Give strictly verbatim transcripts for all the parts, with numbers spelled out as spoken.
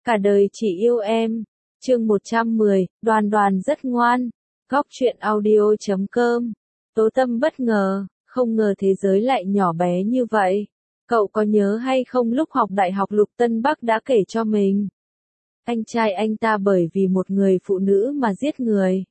Cả đời chỉ yêu em. Chương một trăm mười, Đoàn Đoàn rất ngoan. Góc truyện audio chấm com. Tố Tâm bất ngờ, không ngờ thế giới lại nhỏ bé như vậy. Cậu có nhớ hay không lúc học đại học Lục Tân Bắc đã kể cho mình. Anh trai anh ta bởi vì một người phụ nữ mà giết người.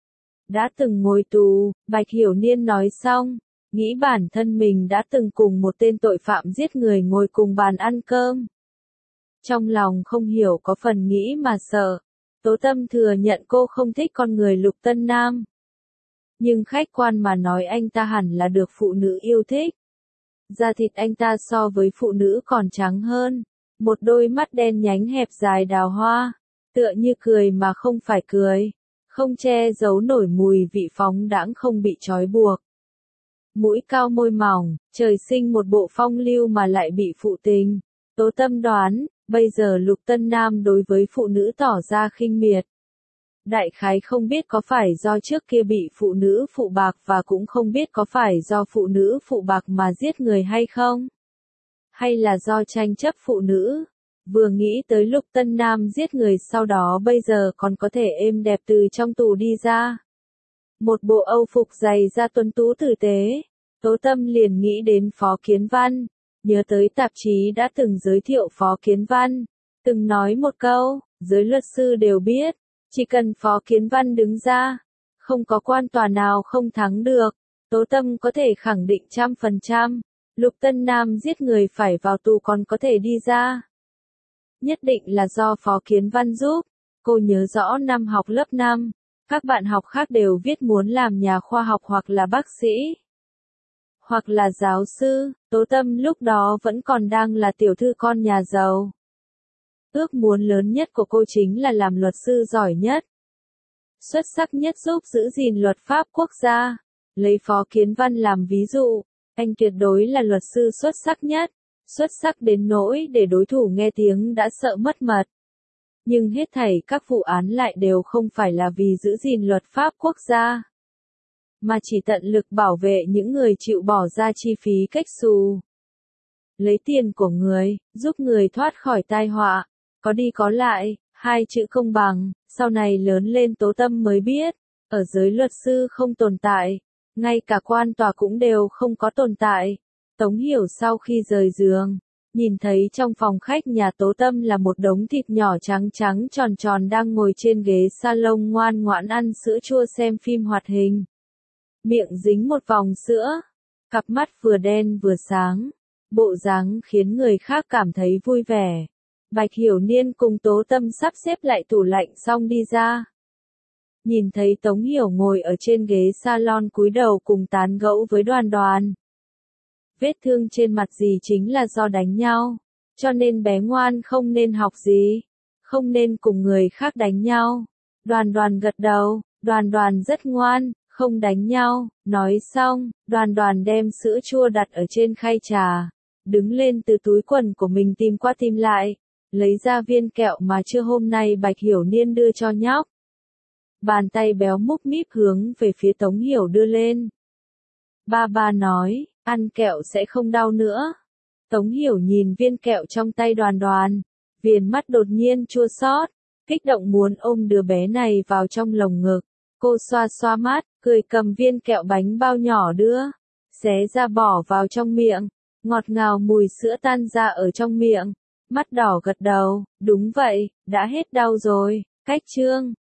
Đã từng ngồi tù, Bạch Hiểu Niên nói xong, nghĩ bản thân mình đã từng cùng một tên tội phạm giết người ngồi cùng bàn ăn cơm. Trong lòng không hiểu có phần nghĩ mà sợ. Tố Tâm thừa nhận cô không thích con người Lục Tân Nam. Nhưng khách quan mà nói anh ta hẳn là được phụ nữ yêu thích. Da thịt anh ta so với phụ nữ còn trắng hơn. Một đôi mắt đen nhánh hẹp dài đào hoa. Tựa như cười mà không phải cười. Không che giấu nổi mùi vị phóng đãng không bị trói buộc. Mũi cao môi mỏng, trời sinh một bộ phong lưu mà lại bị phụ tình. Tố Tâm đoán, bây giờ Lục Tân Nam đối với phụ nữ tỏ ra khinh miệt. Đại khái không biết có phải do trước kia bị phụ nữ phụ bạc và cũng không biết có phải do phụ nữ phụ bạc mà giết người hay không. Hay là do tranh chấp phụ nữ. Vừa nghĩ tới Lục Tân Nam giết người sau đó bây giờ còn có thể êm đẹp từ trong tù đi ra. Một bộ âu phục dày da tuấn tú tử tế. Tố Tâm liền nghĩ đến Phó Kiến Văn. Nhớ tới tạp chí đã từng giới thiệu Phó Kiến Văn. Từng nói một câu, giới luật sư đều biết. Chỉ cần Phó Kiến Văn đứng ra. Không có quan tòa nào không thắng được. Tố Tâm có thể khẳng định trăm phần trăm. Lục Tân Nam giết người phải vào tù còn có thể đi ra. Nhất định là do Phó Kiến Văn giúp. Cô nhớ rõ năm học lớp năm. Các bạn học khác đều viết muốn làm nhà khoa học hoặc là bác sĩ. Hoặc là giáo sư. Tố Tâm lúc đó vẫn còn đang là tiểu thư con nhà giàu. Ước muốn lớn nhất của cô chính là làm luật sư giỏi nhất. Xuất sắc nhất giúp giữ gìn luật pháp quốc gia. Lấy Phó Kiến Văn làm ví dụ. Anh tuyệt đối là luật sư xuất sắc nhất. Xuất sắc đến nỗi để đối thủ nghe tiếng đã sợ mất mật. Nhưng hết thảy các vụ án lại đều không phải là vì giữ gìn luật pháp quốc gia. Mà chỉ tận lực bảo vệ những người chịu bỏ ra chi phí cách xù. Lấy tiền của người, giúp người thoát khỏi tai họa. Có đi có lại, hai chữ công bằng, sau này lớn lên Tố Tâm mới biết. Ở giới luật sư không tồn tại. Ngay cả quan tòa cũng đều không có tồn tại. Tống Hiểu sau khi rời giường, nhìn thấy trong phòng khách nhà Tố Tâm là một đống thịt nhỏ trắng trắng tròn tròn đang ngồi trên ghế salon ngoan ngoãn ăn sữa chua xem phim hoạt hình. Miệng dính một vòng sữa, cặp mắt vừa đen vừa sáng, bộ dáng khiến người khác cảm thấy vui vẻ. Bạch Hiểu Niên cùng Tố Tâm sắp xếp lại tủ lạnh xong đi ra. Nhìn thấy Tống Hiểu ngồi ở trên ghế salon cúi đầu cùng tán gẫu với Đoàn Đoàn. Vết thương trên mặt gì chính là do đánh nhau, cho nên bé ngoan không nên học gì, không nên cùng người khác đánh nhau. Đoàn Đoàn gật đầu, Đoàn Đoàn rất ngoan, không đánh nhau. Nói xong, Đoàn Đoàn đem sữa chua đặt ở trên khay trà, đứng lên từ túi quần của mình tìm qua tìm lại, lấy ra viên kẹo mà trưa hôm nay Bạch Hiểu Niên đưa cho nhóc. Bàn tay béo múp míp hướng về phía Tống Hiểu đưa lên. Ba ba nói, ăn kẹo sẽ không đau nữa. Tống Hiểu nhìn viên kẹo trong tay Đoàn Đoàn, viền mắt đột nhiên chua xót, kích động muốn ôm đứa bé này vào trong lồng ngực. Cô xoa xoa mắt, cười cầm viên kẹo bánh bao nhỏ đưa, xé ra bỏ vào trong miệng, ngọt ngào mùi sữa tan ra ở trong miệng, mắt đỏ gật đầu, đúng vậy, đã hết đau rồi. Cách chương